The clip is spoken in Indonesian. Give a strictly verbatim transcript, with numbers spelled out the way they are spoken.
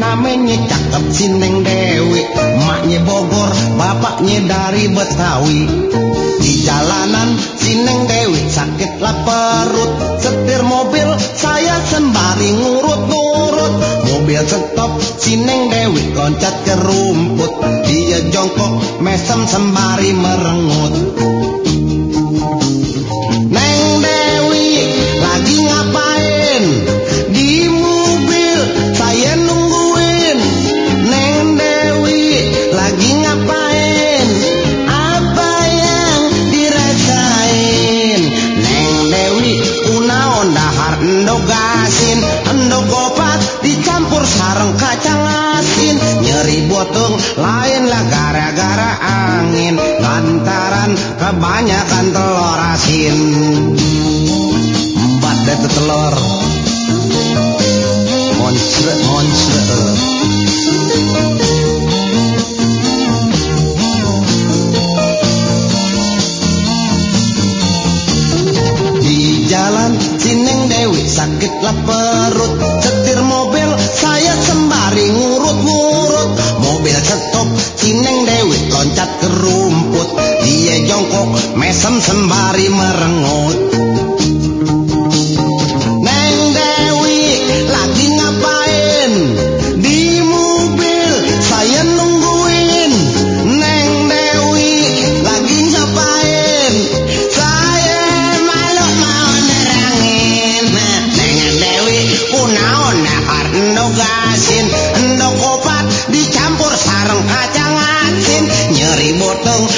namanya cakep si Neng Dewi, emaknya Bogor, bapaknya dari Betawi. Di jalanan si Neng Dewi sakitlah perut, setir mobil saya sembari ngurut-ngurut. Mobil stop si Neng Dewi loncat ke rumput, dia jongkok mesem sembari merengut. Neng Dewi lagi ngapain? Di mobil saya nungguin. Neng Dewi lagi ngapain? Apa yang dirasain? Neng Dewi kunaon dahar endog asin, endog opat dicampur sareng kacang asin. Nyeri botong lainlah gara-gara angin, lantaran kebanyakan telur asin. Empat deh telur monster monster. Di jalan si Neng Dewi sakitlah perut, setir mobil saya sembari ngurut-ngurut. Mobil stop si Neng Dewi loncat ke rumput, dia jongkok mesem sembari merengut. Neng Dewi lagi ngapain? Di mobil saya nungguin. Neng Dewi lagi ngapain? Saya malu mau nerangin. Neng Dewi kunaon dahar endog asin, endog opat dicampur sareng kacang asin. Nyeri botong